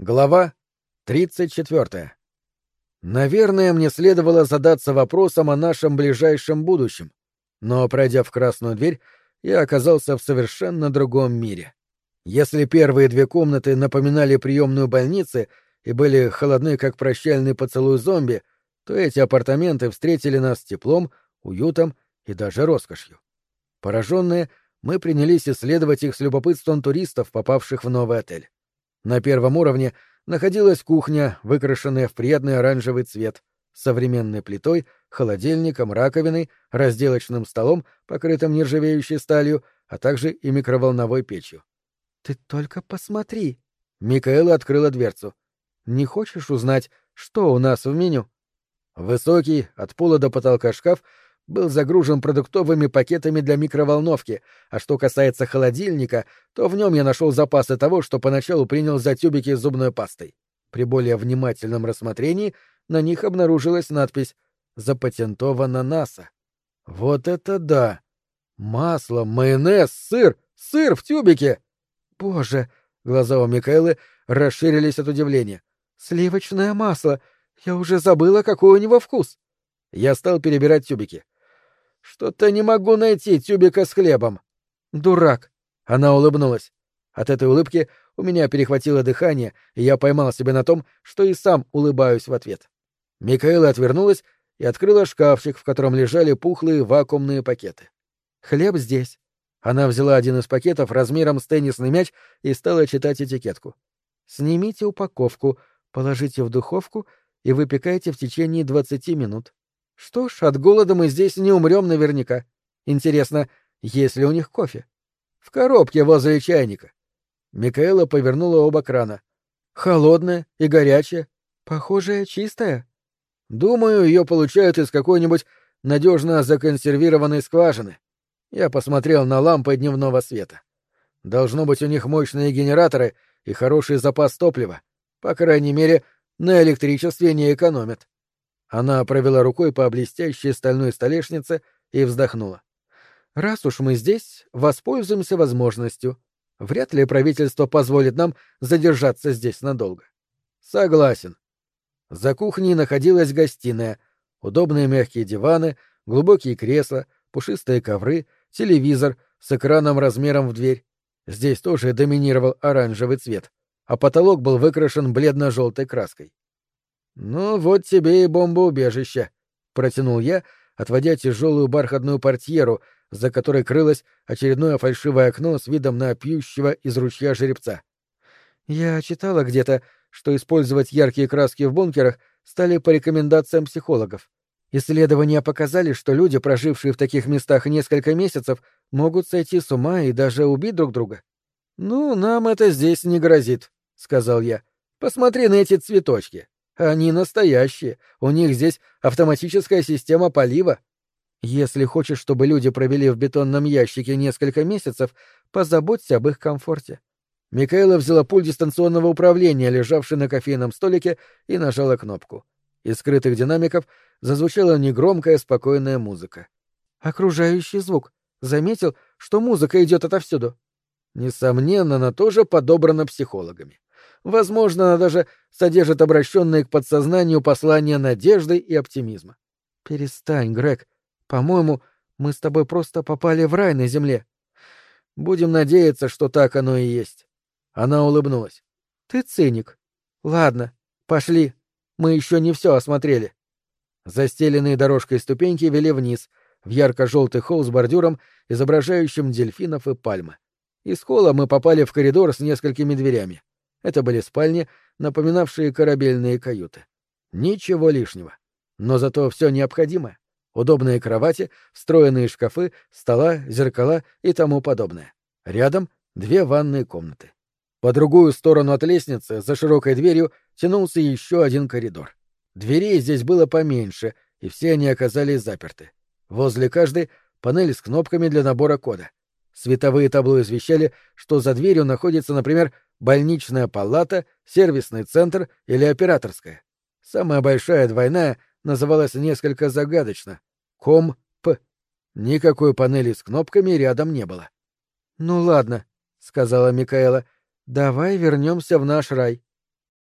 Глава 34. Наверное, мне следовало задаться вопросом о нашем ближайшем будущем, но, пройдя в красную дверь, я оказался в совершенно другом мире. Если первые две комнаты напоминали приемную больницы и были холодны, как прощальный поцелуй зомби, то эти апартаменты встретили нас теплом, уютом и даже роскошью. Пораженные, мы принялись исследовать их с любопытством туристов, попавших в новый отель. На первом уровне находилась кухня, выкрашенная в приятный оранжевый цвет, с современной плитой, холодильником, раковиной, разделочным столом, покрытым нержавеющей сталью, а также и микроволновой печью. — Ты только посмотри! Микаэла открыла дверцу. — Не хочешь узнать, что у нас в меню? Высокий, от пола до потолка шкаф был загружен продуктовыми пакетами для микроволновки, а что касается холодильника, то в нем я нашел запасы того, что поначалу принял за тюбики с зубной пастой. При более внимательном рассмотрении на них обнаружилась надпись «Запатентовано НАСА». Вот это да! Масло, майонез, сыр! Сыр в тюбике! Боже! Глаза у Микаэлы расширились от удивления. Сливочное масло! Я уже забыла, какой у него вкус! Я стал перебирать тюбики. «Что-то не могу найти тюбика с хлебом». «Дурак!» — она улыбнулась. От этой улыбки у меня перехватило дыхание, и я поймал себя на том, что и сам улыбаюсь в ответ. Микаэла отвернулась и открыла шкафчик, в котором лежали пухлые вакуумные пакеты. «Хлеб здесь». Она взяла один из пакетов размером с теннисный мяч и стала читать этикетку. «Снимите упаковку, положите в духовку и выпекайте в течение 20 минут». Что ж, от голода мы здесь не умрем наверняка. Интересно, есть ли у них кофе? В коробке возле чайника. Микаэла повернула оба крана. Холодная и горячая. Похоже, чистая. Думаю, ее получают из какой-нибудь надежно законсервированной скважины. Я посмотрел на лампы дневного света. Должно быть у них мощные генераторы и хороший запас топлива. По крайней мере, на электричестве не экономят. Она провела рукой по блестящей стальной столешнице и вздохнула. «Раз уж мы здесь, воспользуемся возможностью. Вряд ли правительство позволит нам задержаться здесь надолго». «Согласен». За кухней находилась гостиная, удобные мягкие диваны, глубокие кресла, пушистые ковры, телевизор с экраном размером в дверь. Здесь тоже доминировал оранжевый цвет, а потолок был выкрашен бледно-желтой краской. «Ну, вот тебе и бомбоубежище», — протянул я, отводя тяжелую бархатную портьеру, за которой крылось очередное фальшивое окно с видом на пьющего из ручья жеребца. Я читала где-то, что использовать яркие краски в бункерах стали по рекомендациям психологов. Исследования показали, что люди, прожившие в таких местах несколько месяцев, могут сойти с ума и даже убить друг друга. «Ну, нам это здесь не грозит», — сказал я. «Посмотри на эти цветочки. Они настоящие, у них здесь автоматическая система полива. Если хочешь, чтобы люди провели в бетонном ящике несколько месяцев, позаботься об их комфорте». Микаэла взяла пульт дистанционного управления, лежавший на кофейном столике, и нажала кнопку. Из скрытых динамиков зазвучала негромкая, спокойная музыка. «Окружающий звук. Заметил, что музыка идет отовсюду?» Несомненно, она тоже подобрана психологами. Возможно, она даже содержит обращенные к подсознанию послания надежды и оптимизма. «Перестань, Грег. По-моему, мы с тобой просто попали в рай на земле». «Будем надеяться, что так оно и есть». Она улыбнулась. «Ты циник. Ладно, пошли. Мы еще не все осмотрели». Застеленные дорожкой ступеньки вели вниз, в ярко-желтый холл с бордюром, изображающим дельфинов и пальмы. Из холла мы попали в коридор с несколькими дверями. Это были спальни, напоминавшие корабельные каюты. Ничего лишнего. Но зато все необходимое. Удобные кровати, встроенные шкафы, стола, зеркала и тому подобное. Рядом 2 ванные комнаты. По другую сторону от лестницы, за широкой дверью, тянулся еще один коридор. Дверей здесь было поменьше, и все они оказались заперты. Возле каждой панель с кнопками для набора кода. Световые табло извещали, что за дверью находится, например, больничная палата, сервисный центр или операторская. Самая большая двойная называлась несколько загадочно — Ком-П. Никакой панели с кнопками рядом не было. — Ну ладно, — сказала Микаэла, — давай вернемся в наш рай.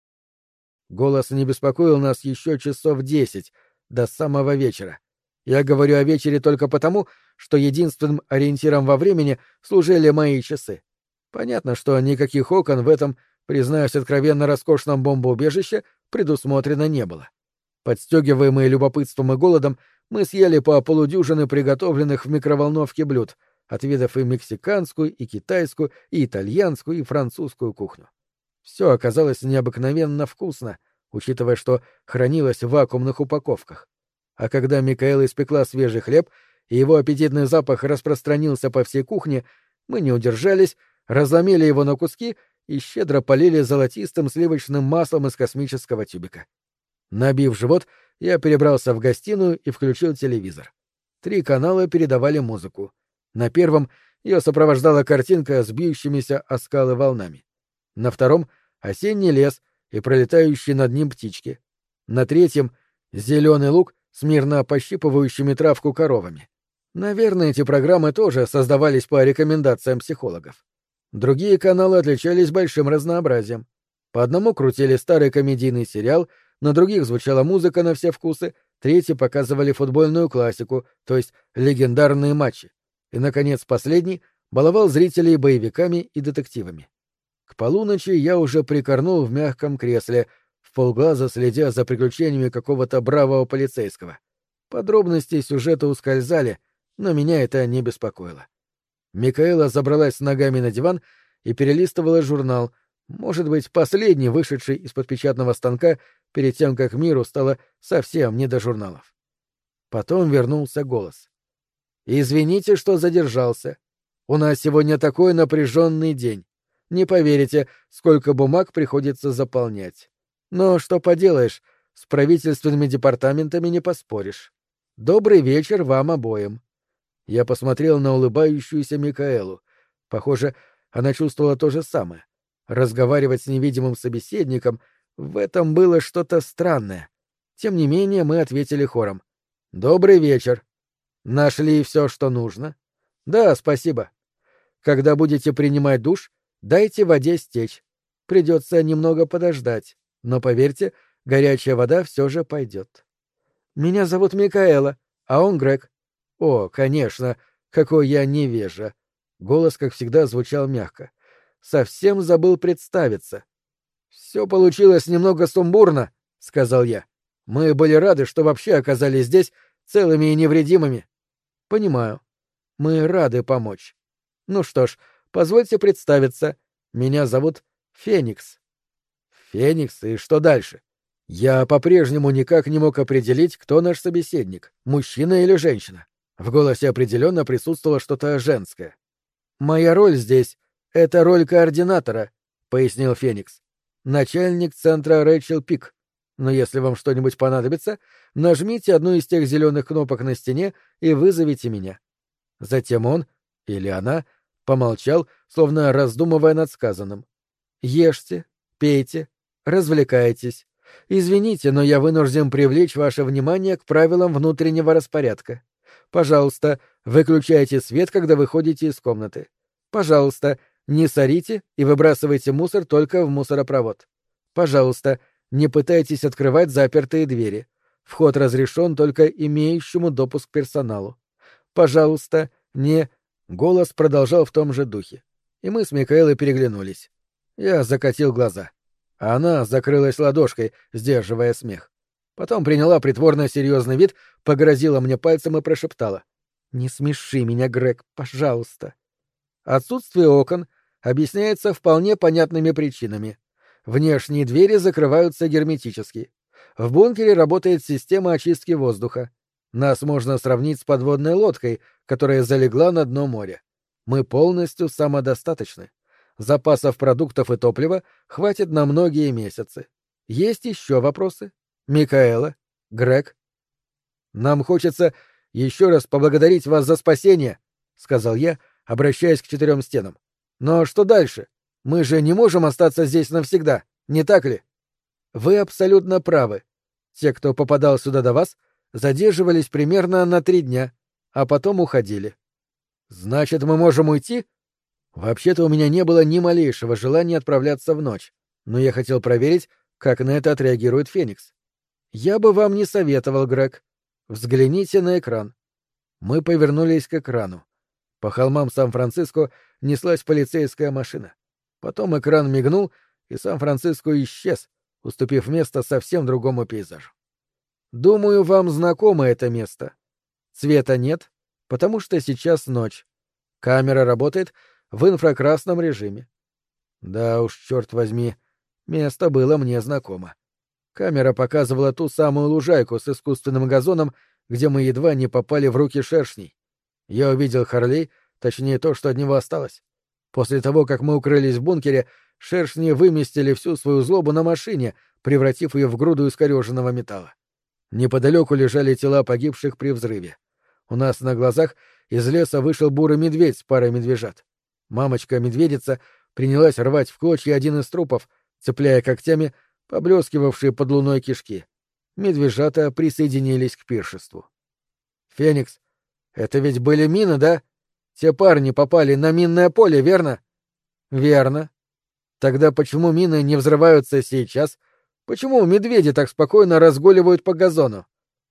Голос не беспокоил нас еще часов 10, до самого вечера. Я говорю о вечере только потому, что единственным ориентиром во времени служили мои часы. Понятно, что никаких окон в этом, признаюсь откровенно, роскошном бомбоубежище предусмотрено не было. Подстегиваемые любопытством и голодом, мы съели по полудюжины приготовленных в микроволновке блюд, отведав и мексиканскую, и китайскую, и итальянскую, и французскую кухню. Все оказалось необыкновенно вкусно, учитывая, что хранилось в вакуумных упаковках. А когда Микаэла испекла свежий хлеб, и его аппетитный запах распространился по всей кухне, мы не удержались, разломили его на куски и щедро полили золотистым сливочным маслом из космического тюбика. Набив живот, я перебрался в гостиную и включил телевизор. 3 канала передавали музыку. На первом ее сопровождала картинка с бьющимися о скалы волнами. На втором — осенний лес и пролетающие над ним птички. На третьем — зеленый луг с мирно пощипывающими травку коровами. Наверное, эти программы тоже создавались по рекомендациям психологов. Другие каналы отличались большим разнообразием. По одному крутили старый комедийный сериал, на других звучала музыка на все вкусы, третьи показывали футбольную классику, то есть легендарные матчи. И, наконец, последний баловал зрителей боевиками и детективами. К полуночи я уже прикорнул в мягком кресле, вполглаза следя за приключениями какого-то бравого полицейского. Подробности сюжета ускользали, но меня это не беспокоило. Микаэла забралась ногами на диван и перелистывала журнал, может быть, последний, вышедший из-под печатного станка перед тем, как миру стало совсем не до журналов. Потом вернулся голос. «Извините, что задержался. У нас сегодня такой напряженный день. Не поверите, сколько бумаг приходится заполнять. Но что поделаешь, с правительственными департаментами не поспоришь. Добрый вечер вам обоим». Я посмотрел на улыбающуюся Микаэлу. Похоже, она чувствовала то же самое. Разговаривать с невидимым собеседником — в этом было что-то странное. Тем не менее, мы ответили хором. «Добрый вечер. Нашли все, что нужно?» «Да, спасибо. Когда будете принимать душ, дайте воде стечь. Придется немного подождать, но, поверьте, горячая вода все же пойдет. Меня зовут Микаэла, а он Грег. О, конечно, какой я невежа». Голос, как всегда, звучал мягко. «Совсем забыл представиться». «Все получилось немного сумбурно», — сказал я. «Мы были рады, что вообще оказались здесь целыми и невредимыми». «Понимаю. Мы рады помочь. Ну что ж, позвольте представиться. Меня зовут Феникс». «Феникс? И что дальше?» Я по-прежнему никак не мог определить, кто наш собеседник, мужчина или женщина. В голосе определенно присутствовало что-то женское. «Моя роль здесь — это роль координатора», — пояснил Феникс. «Начальник центра Рэйчел Пик. Но если вам что-нибудь понадобится, нажмите одну из тех зеленых кнопок на стене и вызовите меня». Затем он, или она, помолчал, словно раздумывая над сказанным. «Ешьте, пейте, развлекайтесь. Извините, но я вынужден привлечь ваше внимание к правилам внутреннего распорядка. Пожалуйста, выключайте свет, когда выходите из комнаты. Пожалуйста, не сорите и выбрасывайте мусор только в мусоропровод. Пожалуйста, не пытайтесь открывать запертые двери. Вход разрешен только имеющему допуск персоналу. Пожалуйста, не...» Голос продолжал в том же духе. И мы с Микаэлой переглянулись. Я закатил глаза. А она закрылась ладошкой, сдерживая смех. Потом приняла притворно серьезный вид, погрозила мне пальцем и прошептала. «Не смеши меня, Грег, пожалуйста». Отсутствие окон объясняется вполне понятными причинами. Внешние двери закрываются герметически. В бункере работает система очистки воздуха. Нас можно сравнить с подводной лодкой, которая залегла на дно моря. Мы полностью самодостаточны. Запасов продуктов и топлива хватит на многие месяцы. Есть еще вопросы? Микаэла? Грег? «Нам хочется еще раз поблагодарить вас за спасение», — сказал я, обращаясь к 4 стенам. «Но что дальше? Мы же не можем остаться здесь навсегда, не так ли?» «Вы абсолютно правы. Те, кто попадал сюда до вас, задерживались примерно на 3 дня, а потом уходили». «Значит, мы можем уйти?» Вообще-то у меня не было ни малейшего желания отправляться в ночь, но я хотел проверить, как на это отреагирует Феникс. Я бы вам не советовал, Грег. Взгляните на экран. Мы повернулись к экрану. По холмам Сан-Франциско неслась полицейская машина. Потом экран мигнул, и Сан-Франциско исчез, уступив место совсем другому пейзажу. Думаю, вам знакомо это место. Цвета нет, потому что сейчас ночь. Камера работает в инфракрасном режиме. Да уж, черт возьми, место было мне знакомо. Камера показывала ту самую лужайку с искусственным газоном, где мы едва не попали в руки шершней. Я увидел Харлей, точнее то, что от него осталось. После того, как мы укрылись в бункере, шершни выместили всю свою злобу на машине, превратив ее в груду искореженного металла. Неподалеку лежали тела погибших при взрыве. У нас на глазах из леса вышел бурый медведь с парой медвежат. Мамочка-медведица принялась рвать в клочья один из трупов, цепляя когтями поблескивавшие под луной кишки. Медвежата присоединились к пиршеству. «Феникс, это ведь были мины, да? Те парни попали на минное поле, верно?» «Верно. Тогда почему мины не взрываются сейчас? Почему медведи так спокойно разгуливают по газону?»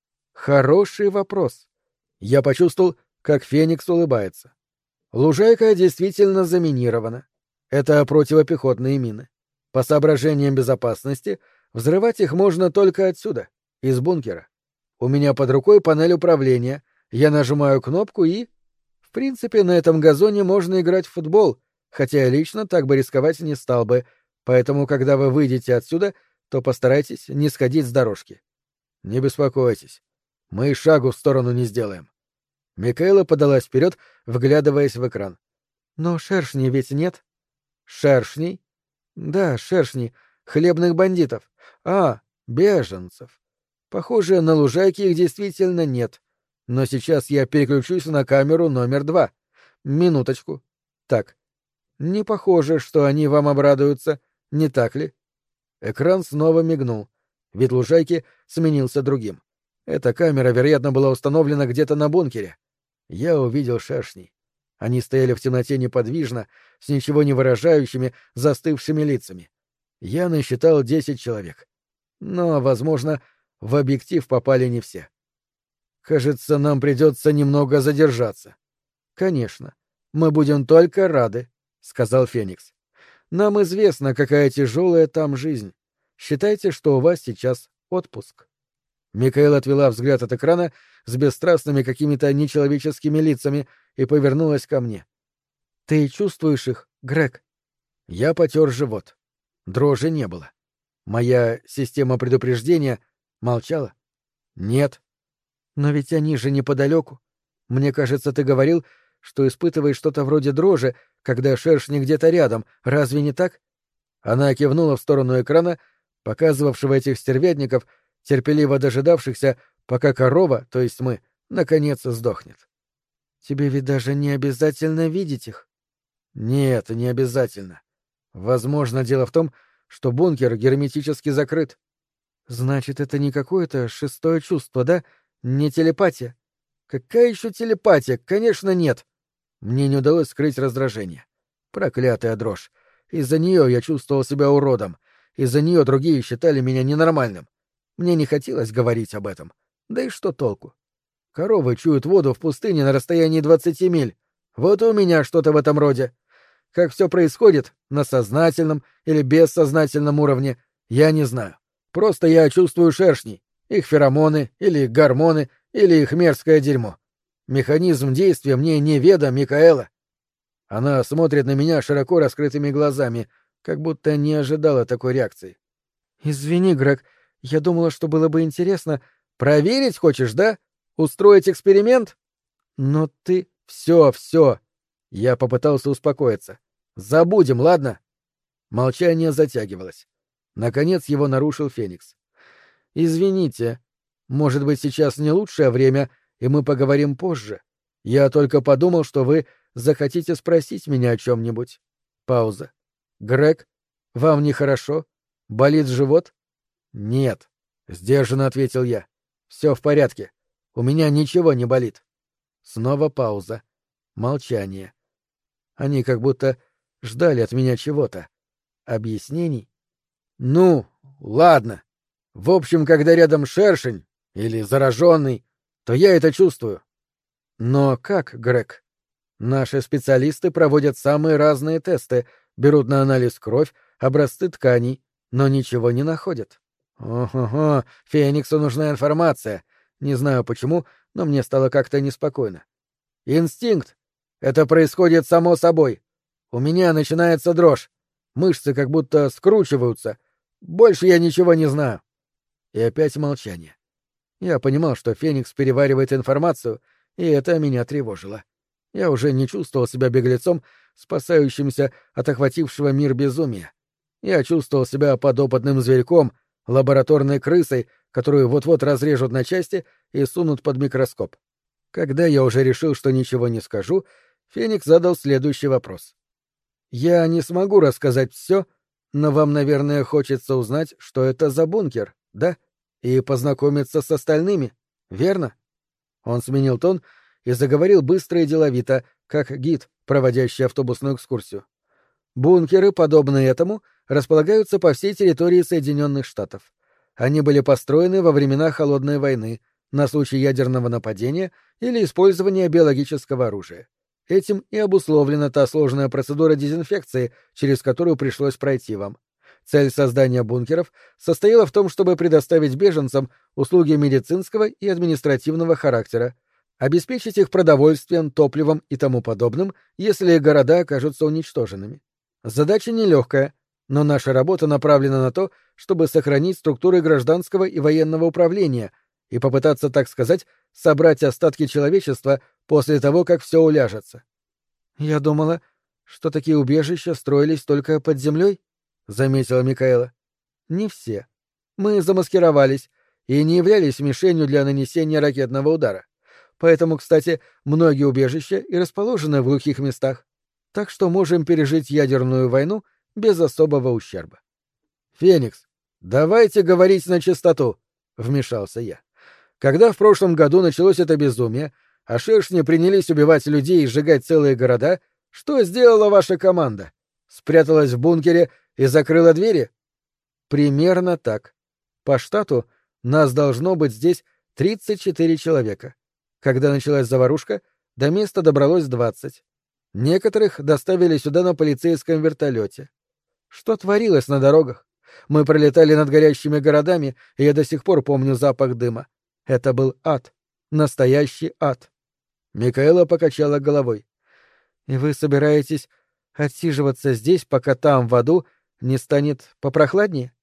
«Хороший вопрос». Я почувствовал, как Феникс улыбается. Лужайка действительно заминирована. Это противопехотные мины. По соображениям безопасности, взрывать их можно только отсюда, из бункера. У меня под рукой панель управления, я нажимаю кнопку и... В принципе, на этом газоне можно играть в футбол, хотя я лично так бы рисковать не стал бы, поэтому, когда вы выйдете отсюда, то постарайтесь не сходить с дорожки. Не беспокойтесь, мы и шагу в сторону не сделаем. Микаэла подалась вперед, вглядываясь в экран. Но шершней ведь нет? Шершней? Да, шершней. Хлебных бандитов. А, беженцев. Похоже, на лужайке их действительно нет. Но сейчас я переключусь на камеру номер 2. Минуточку. Так. Не похоже, что они вам обрадуются, не так ли? Экран снова мигнул. Вид лужайки сменился другим. Эта камера, вероятно, была установлена где-то на бункере. Я увидел шершней. Они стояли в темноте неподвижно, с ничего не выражающими, застывшими лицами. Я насчитал 10 человек. Но, возможно, в объектив попали не все. Кажется, нам придется немного задержаться. Конечно. Мы будем только рады, — сказал Феникс. Нам известно, какая тяжелая там жизнь. Считайте, что у вас сейчас отпуск. Микаэла отвела взгляд от экрана с бесстрастными какими-то нечеловеческими лицами и повернулась ко мне. — Ты чувствуешь их, Грег? Я потер живот. Дрожи не было. Моя система предупреждения молчала. — Нет. — Но ведь они же неподалеку. Мне кажется, ты говорил, что испытываешь что-то вроде дрожи, когда шершни где-то рядом. Разве не так? Она кивнула в сторону экрана, показывавшего этих стервятников, терпеливо дожидавшихся, пока корова, то есть мы, наконец сдохнет. Тебе ведь даже не обязательно видеть их. Нет, не обязательно. Возможно, дело в том, что бункер герметически закрыт. Значит, это не какое-то шестое чувство, да? Не телепатия? Какая еще телепатия? Конечно, нет. Мне не удалось скрыть раздражение. Проклятая дрожь. Из-за нее я чувствовал себя уродом. Из-за нее другие считали меня ненормальным. Мне не хотелось говорить об этом. Да и что толку? Коровы чуют воду в пустыне на расстоянии 20 миль. Вот и у меня что-то в этом роде. Как все происходит, на сознательном или бессознательном уровне, я не знаю. Просто я чувствую шершней, их феромоны или гормоны, или их мерзкое дерьмо. Механизм действия мне неведом, Микаэла. Она смотрит на меня широко раскрытыми глазами, как будто не ожидала такой реакции. «Извини, Грег, я думала, что было бы интересно. Проверить хочешь, да? Устроить эксперимент? Но ты... Все. Я попытался успокоиться. Забудем, ладно?» Молчание затягивалось. Наконец его нарушил Феникс. «Извините, может быть, сейчас не лучшее время, и мы поговорим позже. Я только подумал, что вы захотите спросить меня о чем-нибудь». Пауза. «Грег, вам нехорошо? Болит живот?» «Нет», — сдержанно ответил я. «Все в порядке. У меня ничего не болит». Снова пауза. Молчание. Они как будто ждали от меня чего-то. Объяснений? «Ну, ладно. В общем, когда рядом шершень или зараженный, то я это чувствую. Но как, Грег? Наши специалисты проводят самые разные тесты, берут на анализ кровь, образцы тканей, но ничего не находят. Ого-го, Фениксу нужна информация. Не знаю почему, но мне стало как-то неспокойно. Инстинкт. Это происходит само собой. У меня начинается дрожь. Мышцы как будто скручиваются. Больше я ничего не знаю. И опять молчание. Я понимал, что Феникс переваривает информацию, и это меня тревожило. Я уже не чувствовал себя беглецом, спасающимся от охватившего мир безумия. Я чувствовал себя подопытным зверьком, лабораторной крысой, которую вот-вот разрежут на части и сунут под микроскоп. Когда я уже решил, что ничего не скажу, Феникс задал следующий вопрос. «Я не смогу рассказать все, но вам, наверное, хочется узнать, что это за бункер, да? И познакомиться с остальными, верно?» Он сменил тон и заговорил быстро и деловито, как гид, проводящий автобусную экскурсию. Бункеры, подобные этому, располагаются по всей территории Соединенных Штатов. Они были построены во времена Холодной войны, на случай ядерного нападения или использования биологического оружия. Этим и обусловлена та сложная процедура дезинфекции, через которую пришлось пройти вам. Цель создания бункеров состояла в том, чтобы предоставить беженцам услуги медицинского и административного характера, обеспечить их продовольствием, топливом и тому подобным, если города окажутся уничтоженными. Задача нелегкая, но наша работа направлена на то, чтобы сохранить структуры гражданского и военного управления и попытаться, так сказать, собрать остатки человечества после того, как все уляжется. «Я думала, что такие убежища строились только под землей», — заметила Микаэла. «Не все. Мы замаскировались и не являлись мишенью для нанесения ракетного удара. Поэтому, кстати, многие убежища и расположены в глухих местах, так что можем пережить ядерную войну без особого ущерба». «Феникс, давайте говорить на чистоту», — вмешался я. «Когда в прошлом году началось это безумие, а шершни принялись убивать людей и сжигать целые города, что сделала ваша команда? Спряталась в бункере и закрыла двери?» «Примерно так. По штату нас должно быть здесь 34 человека. Когда началась заварушка, до места добралось 20. Некоторых доставили сюда на полицейском вертолете. Что творилось на дорогах? Мы пролетали над горящими городами, и я до сих пор помню запах дыма. Это был ад. Настоящий ад». Микаэла покачала головой. «И вы собираетесь отсиживаться здесь, пока там, в аду, не станет попрохладнее?»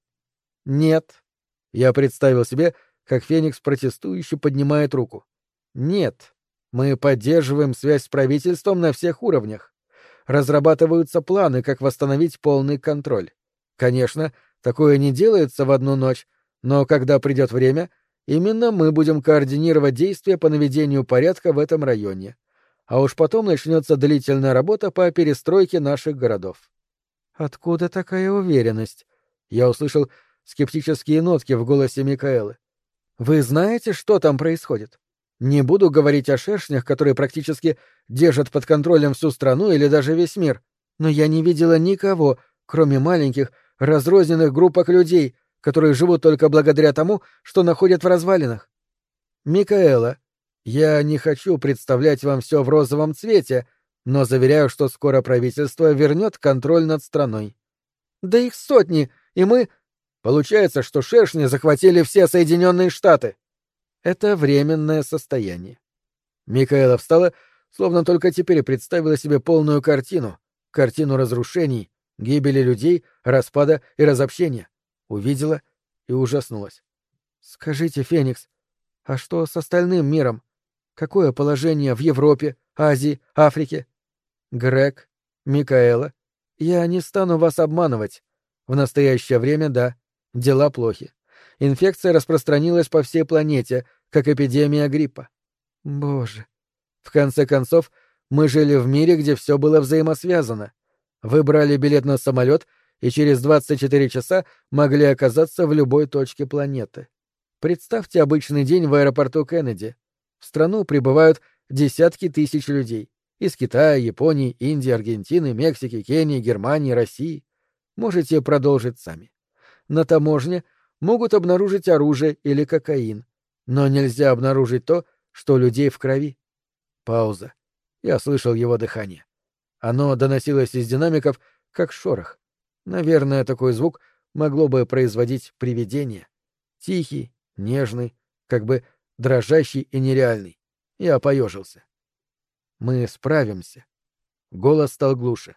«Нет». Я представил себе, как Феникс протестующе поднимает руку. «Нет. Мы поддерживаем связь с правительством на всех уровнях. Разрабатываются планы, как восстановить полный контроль. Конечно, такое не делается в одну ночь, но когда придет время, именно мы будем координировать действия по наведению порядка в этом районе. А уж потом начнется длительная работа по перестройке наших городов». «Откуда такая уверенность?» Я услышал скептические нотки в голосе Микаэлы. «Вы знаете, что там происходит? Не буду говорить о шершнях, которые практически держат под контролем всю страну или даже весь мир, но я не видела никого, кроме маленьких, разрозненных группок людей, которые живут только благодаря тому, что находят в развалинах. Микаэла, я не хочу представлять вам все в розовом цвете, но заверяю, что скоро правительство вернет контроль над страной. Да их сотни, и мы... Получается, что шершни захватили все Соединенные Штаты. Это временное состояние. Микаэла встала, словно только теперь представила себе полную картину разрушений, гибели людей, распада и разобщения. Увидела и ужаснулась. «Скажите, Феникс, а что с остальным миром? Какое положение в Европе, Азии, Африке?» «Грег, Микаэла, я не стану вас обманывать. В настоящее время, да, дела плохи. Инфекция распространилась по всей планете, как эпидемия гриппа. Боже. В конце концов, мы жили в мире, где все было взаимосвязано. Вы брали билет на самолет и через 24 часа могли оказаться в любой точке планеты. Представьте обычный день в аэропорту Кеннеди. В страну прибывают десятки тысяч людей. Из Китая, Японии, Индии, Аргентины, Мексики, Кении, Германии, России. Можете продолжить сами. на таможне могут обнаружить оружие или кокаин, но нельзя обнаружить то, что у людей в крови. Пауза. Я слышал его дыхание. Оно доносилось из динамиков, как шорох. Наверное, такой звук могло бы производить привидение. Тихий, нежный, как бы дрожащий и нереальный. Я поежился. Мы справимся. Голос стал глуше.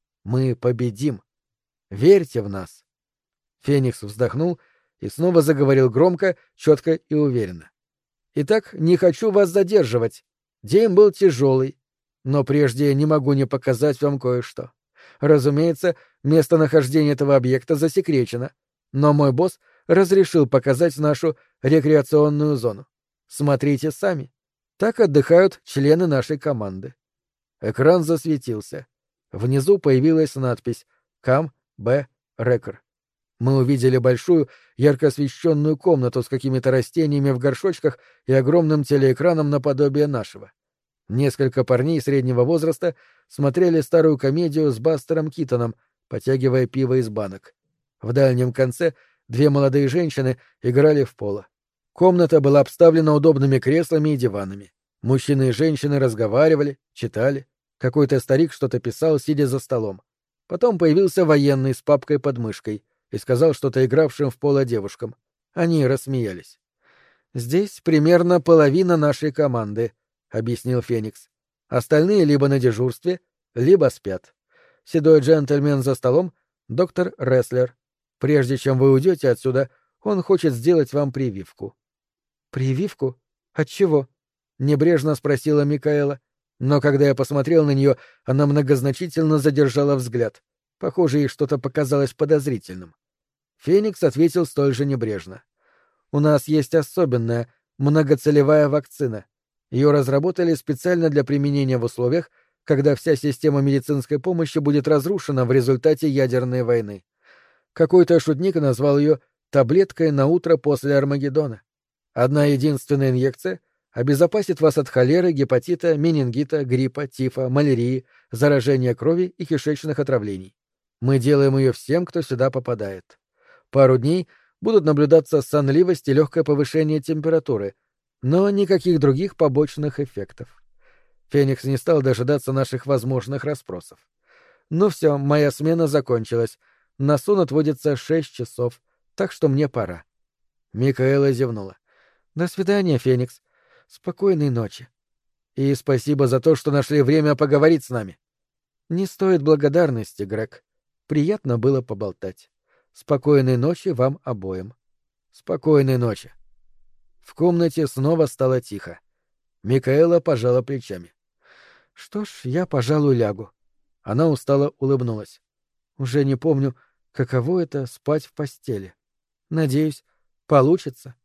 Мы победим. Верьте в нас. Феникс вздохнул и снова заговорил громко, четко и уверенно. Итак, не хочу вас задерживать. День был тяжелый, но прежде не могу не показать вам кое-что. Разумеется, местонахождение этого объекта засекречено, но мой босс разрешил показать нашу рекреационную зону. Смотрите сами. Так отдыхают члены нашей команды. Экран засветился. Внизу появилась надпись «Кам Б. Рекр». Мы увидели большую, ярко освещенную комнату с какими-то растениями в горшочках и огромным телеэкраном наподобие нашего. Несколько парней среднего возраста смотрели старую комедию с Бастером Китоном, потягивая пиво из банок. В дальнем конце две молодые женщины играли в поло. Комната была обставлена удобными креслами и диванами. Мужчины и женщины разговаривали, читали. Какой-то старик что-то писал, сидя за столом. Потом появился военный с папкой под мышкой и сказал что-то игравшим в поло девушкам. Они рассмеялись. «Здесь примерно половина нашей команды», — объяснил Феникс. «Остальные либо на дежурстве, либо спят. Седой джентльмен за столом — доктор Рестлер. Прежде чем вы уйдете отсюда, он хочет сделать вам прививку». «Прививку? От чего?» — небрежно спросила Микаэла. Но когда я посмотрел на нее, она многозначительно задержала взгляд. Похоже, ей что-то показалось подозрительным. Феникс ответил столь же небрежно. «У нас есть особенная, многоцелевая вакцина. Ее разработали специально для применения в условиях, когда вся система медицинской помощи будет разрушена в результате ядерной войны. Какой-то шутник назвал ее «таблеткой на утро после Армагеддона». Одна единственная инъекция обезопасит вас от холеры, гепатита, менингита, гриппа, тифа, малярии, заражения крови и кишечных отравлений. Мы делаем ее всем, кто сюда попадает. Пару дней будут наблюдаться сонливость и легкое повышение температуры, но никаких других побочных эффектов. Феникс не стал дожидаться наших возможных расспросов. Ну все, моя смена закончилась. На сон отводится 6 часов, так что мне пора. Микаэла зевнула. До свидания, Феникс. Спокойной ночи. И спасибо за то, что нашли время поговорить с нами. Не стоит благодарности, Грег. Приятно было поболтать. Спокойной ночи вам обоим. Спокойной ночи. В комнате снова стало тихо. Микаэла пожала плечами. Что ж, я, пожалуй, лягу. Она устало улыбнулась. Уже не помню, каково это — спать в постели. Надеюсь, получится.